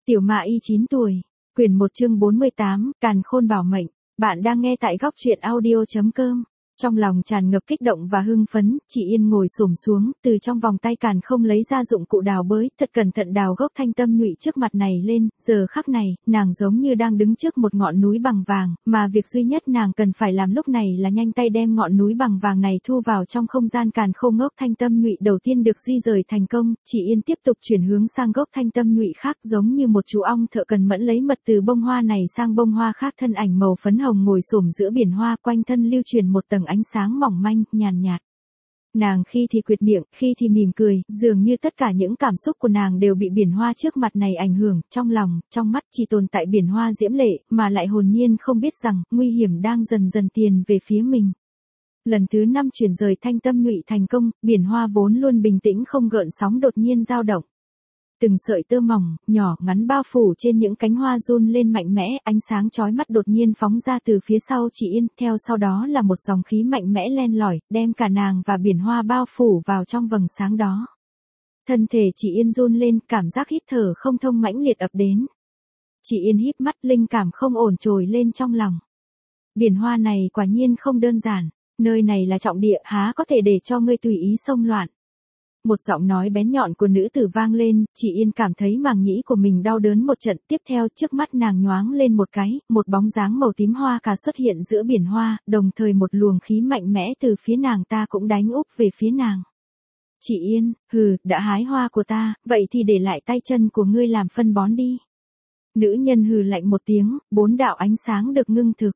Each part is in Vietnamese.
Tiểu Ma Y 9 tuổi, quyển 1 chương 48, Càn Khôn bảo mệnh. Bạn đang nghe tại góc truyện audio.com. Trong lòng tràn ngập kích động và hưng phấn, chị Yên ngồi xổm xuống, từ trong vòng tay Càn Khôn lấy ra dụng cụ đào bới, thật cẩn thận đào gốc thanh tâm nhụy trước mặt này lên. Giờ khắc này, nàng giống như đang đứng trước một ngọn núi bằng vàng, mà việc duy nhất nàng cần phải làm lúc này là nhanh tay đem ngọn núi bằng vàng này thu vào trong không gian. Càn Khôn gốc thanh tâm nhụy đầu tiên được di rời thành công, chị Yên tiếp tục chuyển hướng sang gốc thanh tâm nhụy khác, giống như một chú ong thợ cần mẫn lấy mật từ bông hoa này sang bông hoa khác. Thân ảnh màu phấn hồng ngồi xổm giữa biển hoa, quanh thân lưu truyền một tầng ánh sáng mỏng manh, nhàn nhạt. Nàng khi thì quyệt miệng, khi thì mỉm cười, dường như tất cả những cảm xúc của nàng đều bị biển hoa trước mặt này ảnh hưởng. Trong lòng, trong mắt chỉ tồn tại biển hoa diễm lệ, mà lại hồn nhiên không biết rằng nguy hiểm đang dần dần tiến về phía mình. Lần thứ 5 chuyển rời thanh tâm nhụy thành công, biển hoa vốn luôn bình tĩnh không gợn sóng đột nhiên dao động. Từng sợi tơ mỏng, nhỏ, ngắn bao phủ trên những cánh hoa run lên mạnh mẽ, ánh sáng chói mắt đột nhiên phóng ra từ phía sau chị Yên, theo sau đó là một dòng khí mạnh mẽ len lỏi, đem cả nàng và biển hoa bao phủ vào trong vầng sáng đó. Thân thể chị Yên run lên, cảm giác hít thở không thông mãnh liệt ập đến. Chị Yên híp mắt, linh cảm không ổn trồi lên trong lòng. Biển hoa này quả nhiên không đơn giản, nơi này là trọng địa, há có thể để cho ngươi tùy ý xông loạn. Một giọng nói bén nhọn của nữ tử vang lên, chị Yên cảm thấy màng nhĩ của mình đau đớn một trận. Tiếp theo trước mắt nàng nhoáng lên một cái, một bóng dáng màu tím hoa cà xuất hiện giữa biển hoa, đồng thời một luồng khí mạnh mẽ từ phía nàng ta cũng đánh úp về phía nàng. Chị Yên, hừ, đã hái hoa của ta, vậy thì để lại tay chân của ngươi làm phân bón đi. Nữ nhân hừ lạnh một tiếng, 4 đạo ánh sáng được ngưng thực.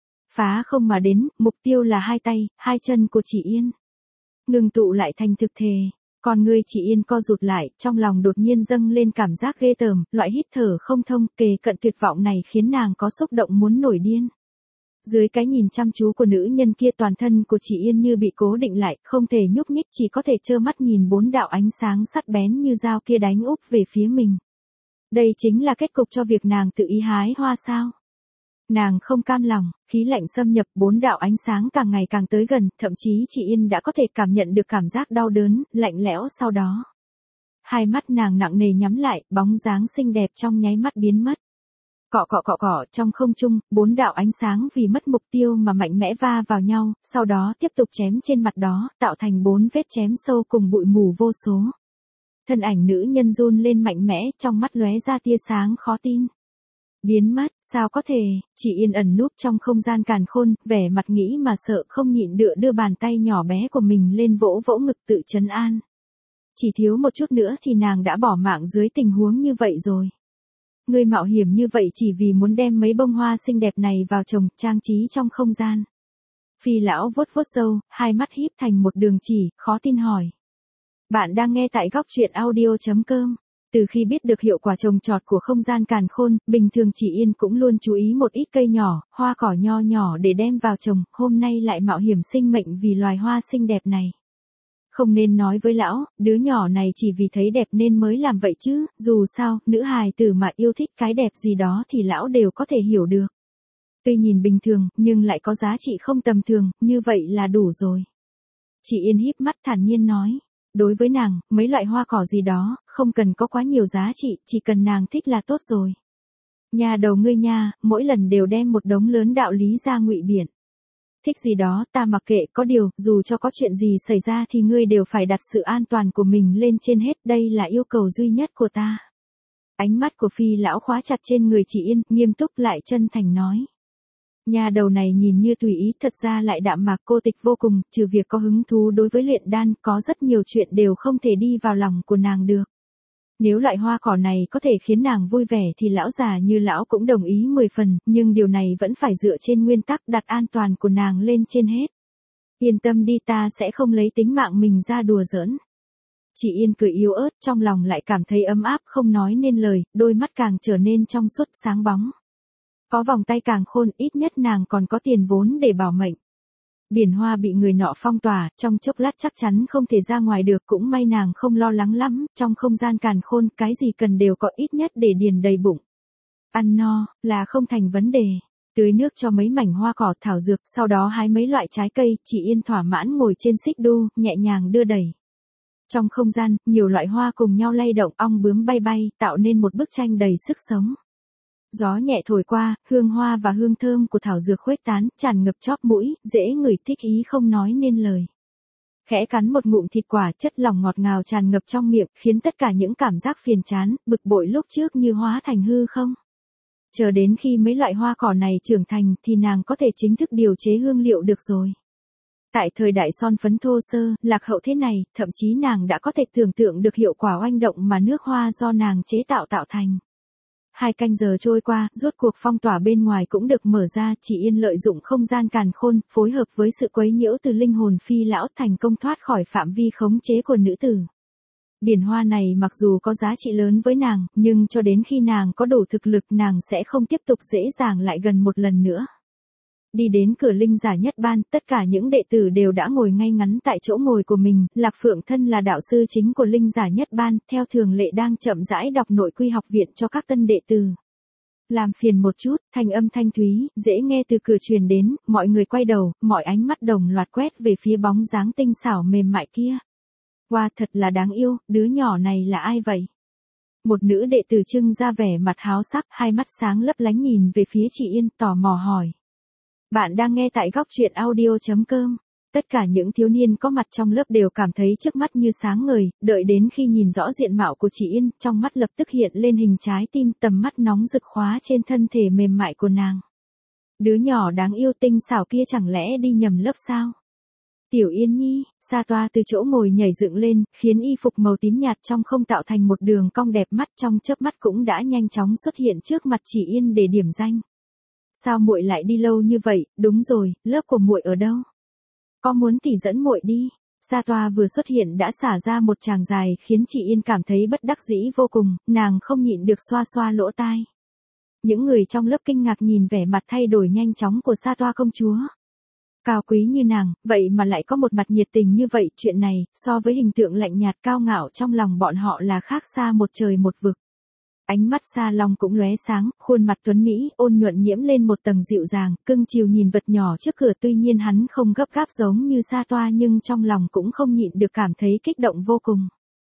Phá không mà đến, mục tiêu là hai tay, hai chân của chị Yên. Ngưng tụ lại thành thực thể. Còn người chị Yên co rụt lại, trong lòng đột nhiên dâng lên cảm giác ghê tởm, loại hít thở không thông, kề cận tuyệt vọng này khiến nàng có xúc động muốn nổi điên. Dưới cái nhìn chăm chú của nữ nhân kia, toàn thân của chị Yên như bị cố định lại, không thể nhúc nhích, chỉ có thể trơ mắt nhìn 4 đạo ánh sáng sắc bén như dao kia đánh úp về phía mình. Đây chính là kết cục cho việc nàng tự ý hái hoa sao? Nàng không cam lòng, khí lạnh xâm nhập, 4 đạo ánh sáng càng ngày càng tới gần, thậm chí chị Yên đã có thể cảm nhận được cảm giác đau đớn, lạnh lẽo sau đó. Hai mắt nàng nặng nề nhắm lại, bóng dáng xinh đẹp trong nháy mắt biến mất. Cọ cọ cọ cọ, trong không trung, 4 đạo ánh sáng vì mất mục tiêu mà mạnh mẽ va vào nhau, sau đó tiếp tục chém trên mặt đó, tạo thành 4 vết chém sâu cùng bụi mù vô số. Thân ảnh nữ nhân run lên mạnh mẽ, trong mắt lóe ra tia sáng khó tin. Biến mất, sao có thể? Chị Yên ẩn núp trong không gian càn khôn, vẻ mặt nghĩ mà sợ, không nhịn được đưa bàn tay nhỏ bé của mình lên vỗ vỗ ngực tự trấn an. Chỉ thiếu một chút nữa thì nàng đã bỏ mạng dưới tình huống như vậy rồi. Ngươi mạo hiểm như vậy chỉ vì muốn đem mấy bông hoa xinh đẹp này vào trồng, trang trí trong không gian. Phi lão vuốt vuốt râu, hai mắt híp thành một đường chỉ, khó tin hỏi. Bạn đang nghe tại góc truyện audio.com. Từ khi biết được hiệu quả trồng trọt của không gian càn khôn, bình thường chị Yên cũng luôn chú ý một ít cây nhỏ, hoa cỏ nho nhỏ để đem vào trồng, hôm nay lại mạo hiểm sinh mệnh vì loài hoa xinh đẹp này. Không nên nói với lão, đứa nhỏ này chỉ vì thấy đẹp nên mới làm vậy chứ, dù sao, nữ hài tử mà yêu thích cái đẹp gì đó thì lão đều có thể hiểu được. Tuy nhìn bình thường, nhưng lại có giá trị không tầm thường, như vậy là đủ rồi. Chị Yên híp mắt thản nhiên nói. Đối với nàng, mấy loại hoa cỏ gì đó, không cần có quá nhiều giá trị, chỉ cần nàng thích là tốt rồi. Nhà đầu ngươi nha, mỗi lần đều đem một đống lớn đạo lý ra ngụy biện. Thích gì đó, ta mặc kệ, có điều, dù cho có chuyện gì xảy ra thì ngươi đều phải đặt sự an toàn của mình lên trên hết, đây là yêu cầu duy nhất của ta. Ánh mắt của Phi lão khóa chặt trên người chị Yên, nghiêm túc lại chân thành nói. Nhà đầu này nhìn như tùy ý, thật ra lại đạm mạc cô tịch vô cùng, trừ việc có hứng thú đối với luyện đan, có rất nhiều chuyện đều không thể đi vào lòng của nàng được. Nếu loại hoa cỏ này có thể khiến nàng vui vẻ thì lão già như lão cũng đồng ý 10 phần, nhưng điều này vẫn phải dựa trên nguyên tắc đặt an toàn của nàng lên trên hết. Yên tâm đi, ta sẽ không lấy tính mạng mình ra đùa giỡn. Chị Yên cười yếu ớt, trong lòng lại cảm thấy ấm áp không nói nên lời, đôi mắt càng trở nên trong suốt sáng bóng. Có vòng tay càng khôn, ít nhất nàng còn có tiền vốn để bảo mệnh. Biển hoa bị người nọ phong tỏa, trong chốc lát chắc chắn không thể ra ngoài được, cũng may nàng không lo lắng lắm, trong không gian càn khôn, cái gì cần đều có ít nhất để điền đầy bụng. Ăn no, là không thành vấn đề. Tưới nước cho mấy mảnh hoa cỏ thảo dược, sau đó hái mấy loại trái cây, chị Yên thỏa mãn ngồi trên xích đu, nhẹ nhàng đưa đẩy. Trong không gian, nhiều loại hoa cùng nhau lay động, ong bướm bay bay, tạo nên một bức tranh đầy sức sống. Gió nhẹ thổi qua, hương hoa và hương thơm của thảo dược khuếch tán, tràn ngập chóp mũi, dễ ngửi thích ý không nói nên lời. Khẽ cắn một ngụm thịt quả, chất lỏng ngọt ngào tràn ngập trong miệng, khiến tất cả những cảm giác phiền chán, bực bội lúc trước như hóa thành hư không. Chờ đến khi mấy loại hoa cỏ này trưởng thành thì nàng có thể chính thức điều chế hương liệu được rồi. Tại thời đại son phấn thô sơ, lạc hậu thế này, thậm chí nàng đã có thể tưởng tượng được hiệu quả oanh động mà nước hoa do nàng chế tạo tạo thành. 2 canh giờ trôi qua, rốt cuộc phong tỏa bên ngoài cũng được mở ra, Chỉ Yên lợi dụng không gian càn khôn, phối hợp với sự quấy nhiễu từ linh hồn phi lão thành công thoát khỏi phạm vi khống chế của nữ tử. Biển hoa này mặc dù có giá trị lớn với nàng, nhưng cho đến khi nàng có đủ thực lực nàng sẽ không tiếp tục dễ dàng lại gần một lần nữa. Đi đến cửa linh giả nhất ban, tất cả những đệ tử đều đã ngồi ngay ngắn tại chỗ ngồi của mình, Lạc Phượng thân là đạo sư chính của linh giả nhất ban, theo thường lệ đang chậm rãi đọc nội quy học viện cho các tân đệ tử. Làm phiền một chút, thanh âm thanh thúy, dễ nghe từ cửa truyền đến, mọi người quay đầu, mọi ánh mắt đồng loạt quét về phía bóng dáng tinh xảo mềm mại kia. Wow, thật là đáng yêu, đứa nhỏ này là ai vậy? Một nữ đệ tử trưng ra vẻ mặt háo sắc, hai mắt sáng lấp lánh nhìn về phía Chỉ Yên, tò mò hỏi. Bạn đang nghe tại góc truyện audio.com. Tất cả những thiếu niên có mặt trong lớp đều cảm thấy trước mắt như sáng ngời, đợi đến khi nhìn rõ diện mạo của Chỉ Yên, trong mắt lập tức hiện lên hình trái tim, tầm mắt nóng rực khóa trên thân thể mềm mại của nàng. Đứa nhỏ đáng yêu tinh xảo kia chẳng lẽ đi nhầm lớp sao? Tiểu Yên Nhi, Sa Toa từ chỗ ngồi nhảy dựng lên, khiến y phục màu tím nhạt trong không tạo thành một đường cong đẹp mắt, trong chớp mắt cũng đã nhanh chóng xuất hiện trước mặt Chỉ Yên để điểm danh. Sao muội lại đi lâu như vậy? Đúng rồi, lớp của muội ở đâu? Có muốn tỷ dẫn muội đi? Sa Toa vừa xuất hiện đã xả ra một tràng dài khiến Chỉ Yên cảm thấy bất đắc dĩ vô cùng, nàng không nhịn được xoa xoa lỗ tai. Những người trong lớp kinh ngạc nhìn vẻ mặt thay đổi nhanh chóng của Sa Toa công chúa. Cao quý như nàng, vậy mà lại có một mặt nhiệt tình như vậy, chuyện này, so với hình tượng lạnh nhạt cao ngạo trong lòng bọn họ là khác xa một trời một vực. Ánh mắt Sa Long cũng lóe sáng, khuôn mặt tuấn mỹ, ôn nhuận nhiễm lên một tầng dịu dàng, cưng chiều nhìn vật nhỏ trước cửa, tuy nhiên hắn không gấp gáp giống như Sa Toa nhưng trong lòng cũng không nhịn được cảm thấy kích động vô cùng.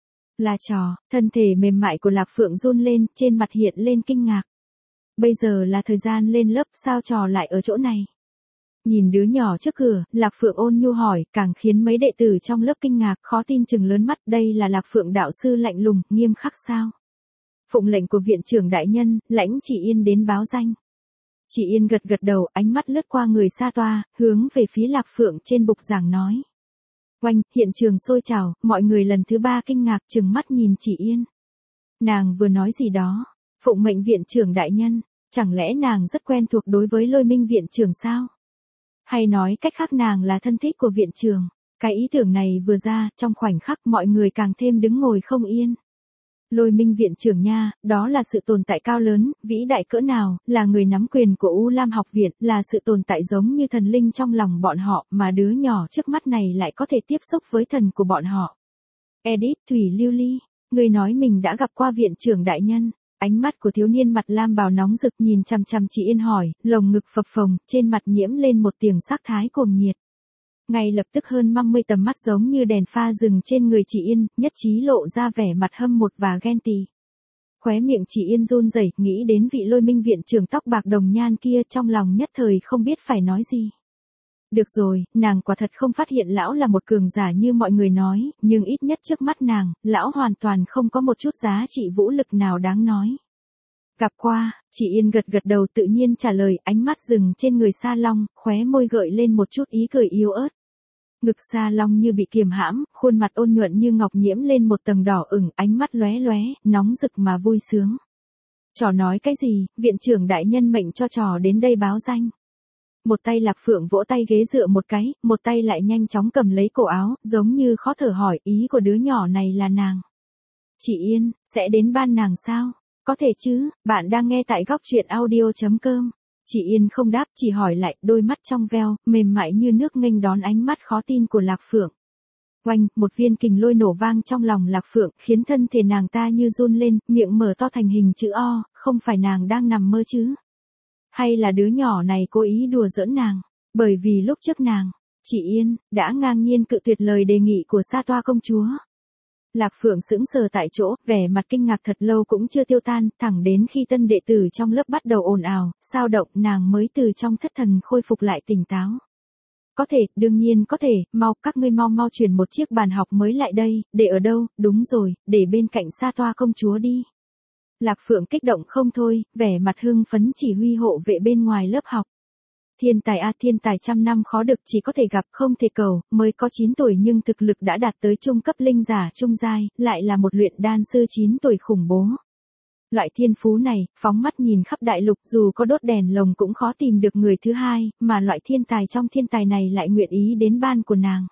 Là trò, thân thể mềm mại của Lạc Phượng run lên, trên mặt hiện lên kinh ngạc. Bây giờ là thời gian lên lớp, sao trò lại ở chỗ này? Nhìn đứa nhỏ trước cửa, Lạc Phượng ôn nhu hỏi, càng khiến mấy đệ tử trong lớp kinh ngạc, khó tin chừng lớn mắt, đây là Lạc Phượng đạo sư lạnh lùng, nghiêm khắc sao? Phụng lệnh của viện trưởng đại nhân, lãnh Chỉ Yên đến báo danh. Chỉ Yên gật gật đầu, ánh mắt lướt qua người Sa Toa, hướng về phía Lạc Phượng trên bục giảng nói. Oanh, hiện trường sôi trào, mọi người lần thứ 3 kinh ngạc trừng mắt nhìn Chỉ Yên. Nàng vừa nói gì đó? Phụng mệnh viện trưởng đại nhân, chẳng lẽ nàng rất quen thuộc đối với Lôi Minh viện trưởng sao? Hay nói cách khác nàng là thân thích của viện trưởng? Cái ý tưởng này vừa ra, trong khoảnh khắc mọi người càng thêm đứng ngồi không yên. Lôi Minh viện trưởng nha, đó là sự tồn tại cao lớn, vĩ đại cỡ nào, là người nắm quyền của U Lam học viện, là sự tồn tại giống như thần linh trong lòng bọn họ, mà đứa nhỏ trước mắt này lại có thể tiếp xúc với thần của bọn họ. Edith Thủy Lưu Ly, người nói mình đã gặp qua viện trưởng đại nhân. Ánh mắt của thiếu niên mặt lam bào nóng rực nhìn chằm chằm Chỉ Yên hỏi, lồng ngực phập phồng, trên mặt nhiễm lên một tiếng sắc thái cuồng nhiệt. Ngay lập tức hơn 50 tầm mắt giống như đèn pha dừng trên người Chỉ Yên, nhất trí lộ ra vẻ mặt hâm mộ và ghen tị. Khóe miệng Chỉ Yên run rẩy, nghĩ đến vị Lôi Minh viện trưởng tóc bạc đồng nhan kia, trong lòng nhất thời không biết phải nói gì. Được rồi, nàng quả thật không phát hiện lão là một cường giả như mọi người nói, nhưng ít nhất trước mắt nàng, lão hoàn toàn không có một chút giá trị vũ lực nào đáng nói. Gặp qua, Chỉ Yên gật gật đầu tự nhiên trả lời, ánh mắt dừng trên người Sa Long, khóe môi gợi lên một chút ý cười yếu ớt. Ngực Sa Long như bị kiềm hãm, khuôn mặt ôn nhuận như ngọc nhiễm lên một tầng đỏ ửng, ánh mắt lóe lóe, nóng rực mà vui sướng. Trò nói cái gì, viện trưởng đại nhân mệnh cho trò đến đây báo danh. Một tay Lạc Phượng vỗ tay ghế dựa một cái, một tay lại nhanh chóng cầm lấy cổ áo, giống như khó thở hỏi, ý của đứa nhỏ này là nàng. Chỉ Yên, sẽ đến ban nàng sao? Có thể chứ, bạn đang nghe tại góc truyện audio.com. Chỉ Yên không đáp, chỉ hỏi lại, đôi mắt trong veo, mềm mại như nước nghênh đón ánh mắt khó tin của Lạc Phượng. Oanh, một viên kình lôi nổ vang trong lòng Lạc Phượng, khiến thân thể nàng ta như run lên, miệng mở to thành hình chữ O, không phải nàng đang nằm mơ chứ? Hay là đứa nhỏ này cố ý đùa giỡn nàng? Bởi vì lúc trước nàng, Chỉ Yên, đã ngang nhiên cự tuyệt lời đề nghị của Sa Toa công chúa. Lạc Phượng sững sờ tại chỗ, vẻ mặt kinh ngạc thật lâu cũng chưa tiêu tan, thẳng đến khi tân đệ tử trong lớp bắt đầu ồn ào, xao động, nàng mới từ trong thất thần khôi phục lại tỉnh táo. Có thể, đương nhiên có thể, các ngươi mau mau chuyển một chiếc bàn học mới lại đây, để ở đâu, đúng rồi, để bên cạnh Sa Toa công chúa đi. Lạc Phượng kích động không thôi, vẻ mặt hưng phấn chỉ huy hộ vệ bên ngoài lớp học. Thiên tài thiên tài trăm năm khó được, chỉ có thể gặp không thể cầu, mới có 9 tuổi nhưng thực lực đã đạt tới trung cấp linh giả trung giai, lại là một luyện đan sư 9 tuổi khủng bố. Loại thiên phú này, phóng mắt nhìn khắp đại lục dù có đốt đèn lồng cũng khó tìm được người thứ hai, mà loại thiên tài trong thiên tài này lại nguyện ý đến ban của nàng.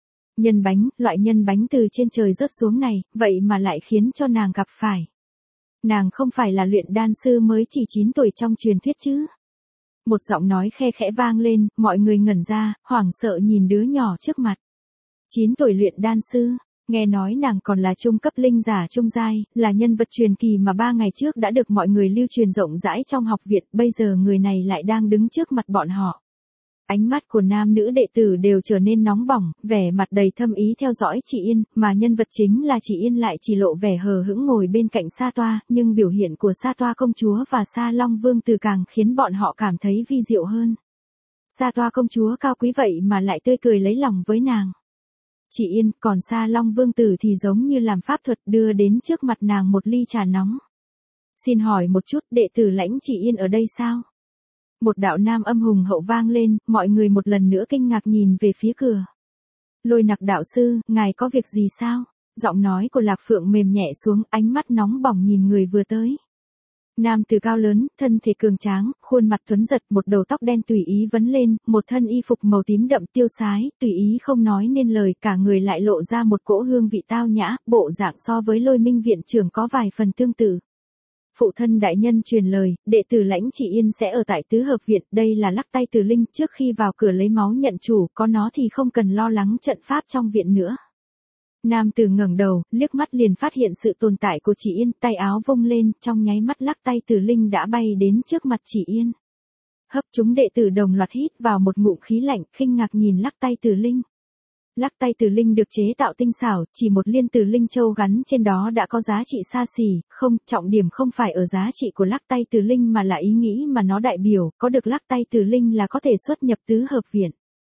Loại nhân bánh từ trên trời rớt xuống này, vậy mà lại khiến cho nàng gặp phải. Nàng không phải là luyện đan sư mới chỉ 9 tuổi trong truyền thuyết chứ. Một giọng nói khe khẽ vang lên, mọi người ngẩn ra, hoảng sợ nhìn đứa nhỏ trước mặt. 9 tuổi luyện đan sư, nghe nói nàng còn là trung cấp linh giả trung giai, là nhân vật truyền kỳ mà 3 ngày trước đã được mọi người lưu truyền rộng rãi trong học viện, bây giờ người này lại đang đứng trước mặt bọn họ. Ánh mắt của nam nữ đệ tử đều trở nên nóng bỏng, vẻ mặt đầy thâm ý theo dõi chị Yên, mà nhân vật chính là chị Yên lại chỉ lộ vẻ hờ hững ngồi bên cạnh Sa Toa, nhưng biểu hiện của Sa Toa công chúa và Sa Long Vương Tử càng khiến bọn họ cảm thấy vi diệu hơn. Sa Toa công chúa cao quý vậy mà lại tươi cười lấy lòng với nàng. Chị Yên, còn Sa Long Vương Tử thì giống như làm pháp thuật đưa đến trước mặt nàng một ly trà nóng. Xin hỏi một chút, đệ tử Lãnh chị Yên ở đây sao? Một đạo nam âm hùng hậu vang lên, mọi người một lần nữa kinh ngạc nhìn về phía cửa. Lôi Nặc đạo sư, ngài có việc gì sao? Giọng nói của Lạc Phượng mềm nhẹ xuống, ánh mắt nóng bỏng nhìn người vừa tới. Nam tử cao lớn, thân thể cường tráng, khuôn mặt tuấn giật, một đầu tóc đen tùy ý vấn lên, một thân y phục màu tím đậm tiêu sái, tùy ý không nói nên lời, cả người lại lộ ra một cỗ hương vị tao nhã, bộ dạng so với Lôi Minh viện trưởng có vài phần tương tự. Phụ thân đại nhân truyền lời, đệ tử Lãnh chị Yên sẽ ở tại tứ hợp viện, đây là lắc tay từ linh, trước khi vào cửa lấy máu nhận chủ, có nó thì không cần lo lắng trận pháp trong viện nữa. Nam tử ngẩng đầu, liếc mắt liền phát hiện sự tồn tại của chị Yên, tay áo vung lên, trong nháy mắt lắc tay từ linh đã bay đến trước mặt chị Yên. Hấp chúng đệ tử đồng loạt hít vào một ngụm khí lạnh, kinh ngạc nhìn lắc tay từ linh. Lắc tay từ linh được chế tạo tinh xảo, chỉ một liên từ linh châu gắn trên đó đã có giá trị xa xỉ, không, trọng điểm không phải ở giá trị của lắc tay từ linh mà là ý nghĩ mà nó đại biểu, có được lắc tay từ linh là có thể xuất nhập tứ hợp viện.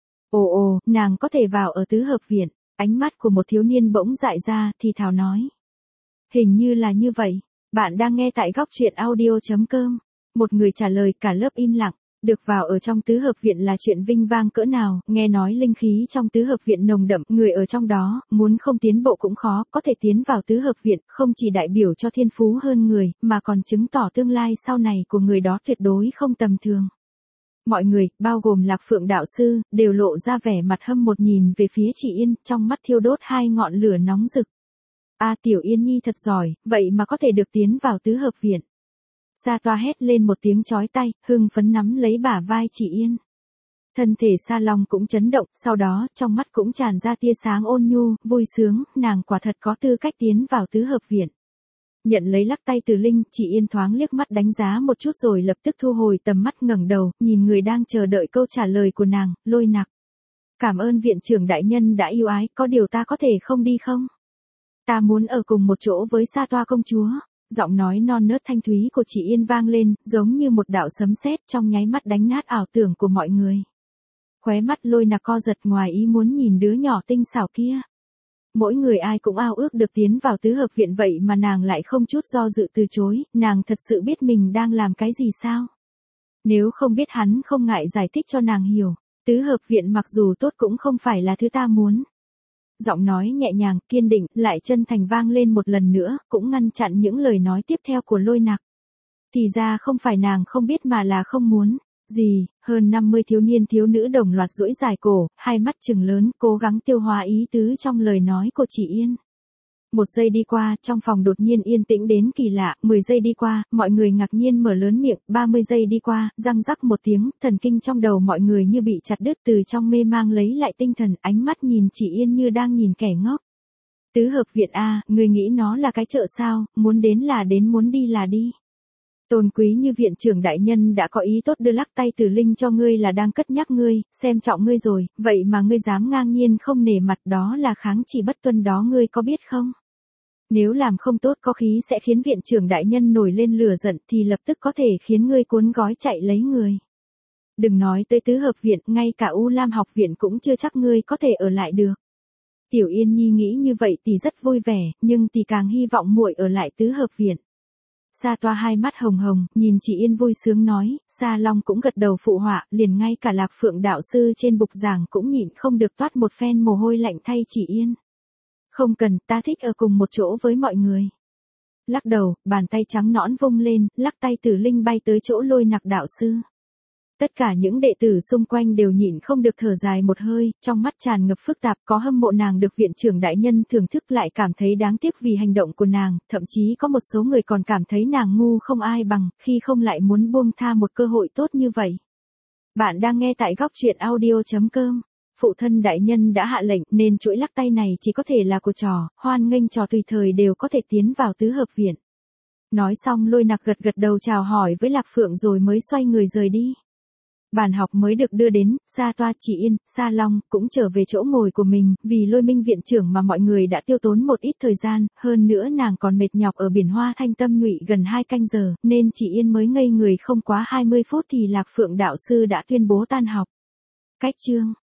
Ồ, nàng có thể vào ở tứ hợp viện, ánh mắt của một thiếu niên bỗng dại ra, thì thào nói. Hình như là như vậy, bạn đang nghe tại góc truyện audio.com, một người trả lời, cả lớp im lặng. Được vào ở trong tứ hợp viện là chuyện vinh vang cỡ nào, nghe nói linh khí trong tứ hợp viện nồng đậm, người ở trong đó, muốn không tiến bộ cũng khó, có thể tiến vào tứ hợp viện, không chỉ đại biểu cho thiên phú hơn người, mà còn chứng tỏ tương lai sau này của người đó tuyệt đối không tầm thường. Mọi người, bao gồm Lạc Phượng đạo sư, đều lộ ra vẻ mặt hâm mộ nhìn về phía chị Yên, trong mắt thiêu đốt hai ngọn lửa nóng rực. Tiểu Yên nhi thật giỏi, vậy mà có thể được tiến vào tứ hợp viện. Sa Toa hét lên một tiếng chói tai, hưng phấn nắm lấy bả vai chị Yên. Thân thể Sa Long cũng chấn động, sau đó, trong mắt cũng tràn ra tia sáng ôn nhu, vui sướng, nàng quả thật có tư cách tiến vào tứ hợp viện. Nhận lấy lắc tay từ linh, chị Yên thoáng liếc mắt đánh giá một chút rồi lập tức thu hồi tầm mắt ngẩng đầu, nhìn người đang chờ đợi câu trả lời của nàng, Lôi Nặc. Cảm ơn viện trưởng đại nhân đã yêu ái, có điều ta có thể không đi không? Ta muốn ở cùng một chỗ với Sa Toa công chúa. Giọng nói non nớt thanh thúy của chị Yên vang lên, giống như một đạo sấm sét trong nháy mắt đánh nát ảo tưởng của mọi người. Khóe mắt Lôi Nặc co giật ngoài ý muốn nhìn đứa nhỏ tinh xảo kia. Mỗi người ai cũng ao ước được tiến vào tứ hợp viện vậy mà nàng lại không chút do dự từ chối, nàng thật sự biết mình đang làm cái gì sao? Nếu không biết hắn không ngại giải thích cho nàng hiểu, tứ hợp viện mặc dù tốt cũng không phải là thứ ta muốn. Giọng nói nhẹ nhàng, kiên định, lại chân thành vang lên một lần nữa, cũng ngăn chặn những lời nói tiếp theo của Lôi Nặc. Thì ra không phải nàng không biết mà là không muốn. Gì, hơn 50 thiếu niên thiếu nữ đồng loạt duỗi dài cổ, hai mắt trừng lớn, cố gắng tiêu hóa ý tứ trong lời nói của chị Yên. 1 giây đi qua, trong phòng đột nhiên yên tĩnh đến kỳ lạ, 10 giây đi qua, mọi người ngạc nhiên mở lớn miệng, 30 giây đi qua, răng rắc một tiếng, thần kinh trong đầu mọi người như bị chặt đứt, từ trong mê mang lấy lại tinh thần, ánh mắt nhìn chị Yên như đang nhìn kẻ ngốc. Tứ hợp viện người nghĩ nó là cái chợ sao, muốn đến là đến, muốn đi là đi. Tôn quý như viện trưởng đại nhân đã có ý tốt đưa lắc tay từ linh cho ngươi là đang cất nhắc ngươi, xem trọng ngươi rồi, vậy mà ngươi dám ngang nhiên không nể mặt, đó là kháng chỉ bất tuân đó, ngươi có biết không? Nếu làm không tốt có khí sẽ khiến viện trưởng đại nhân nổi lên lửa giận thì lập tức có thể khiến ngươi cuốn gói chạy lấy người. Đừng nói tới tứ hợp viện, ngay cả U Lam học viện cũng chưa chắc ngươi có thể ở lại được. Tiểu Yên Nhi nghĩ như vậy thì rất vui vẻ, nhưng thì càng hy vọng muội ở lại tứ hợp viện. Sa Toa hai mắt hồng hồng, nhìn chị Yên vui sướng nói, Sa Long cũng gật đầu phụ họa, liền ngay cả Lạc Phượng đạo sư trên bục giảng cũng nhịn không được toát một phen mồ hôi lạnh thay chị Yên. Không cần, ta thích ở cùng một chỗ với mọi người. Lắc đầu, bàn tay trắng nõn vung lên, lắc tay Tử Linh bay tới chỗ Lôi Nặc đạo sư. Tất cả những đệ tử xung quanh đều nhịn không được thở dài một hơi, trong mắt tràn ngập phức tạp, có hâm mộ nàng được viện trưởng đại nhân thưởng thức, lại cảm thấy đáng tiếc vì hành động của nàng, thậm chí có một số người còn cảm thấy nàng ngu không ai bằng, khi không lại muốn buông tha một cơ hội tốt như vậy. Bạn đang nghe tại góc truyện audio.com. Phụ thân đại nhân đã hạ lệnh nên chuỗi lắc tay này chỉ có thể là của trò, hoan nghênh trò tùy thời đều có thể tiến vào tứ hợp viện. Nói xong Lôi Nặc gật gật đầu chào hỏi với Lạc Phượng rồi mới xoay người rời đi. Bàn học mới được đưa đến, Sa Toa, chị Yên, Sa Long cũng trở về chỗ ngồi của mình, vì Lôi Minh viện trưởng mà mọi người đã tiêu tốn một ít thời gian, hơn nữa nàng còn mệt nhọc ở biển Hoa Thanh Tâm Nhụy gần 2 canh giờ, nên chị Yên mới ngây người không quá 20 phút thì Lạc Phượng đạo sư đã tuyên bố tan học. Cách chương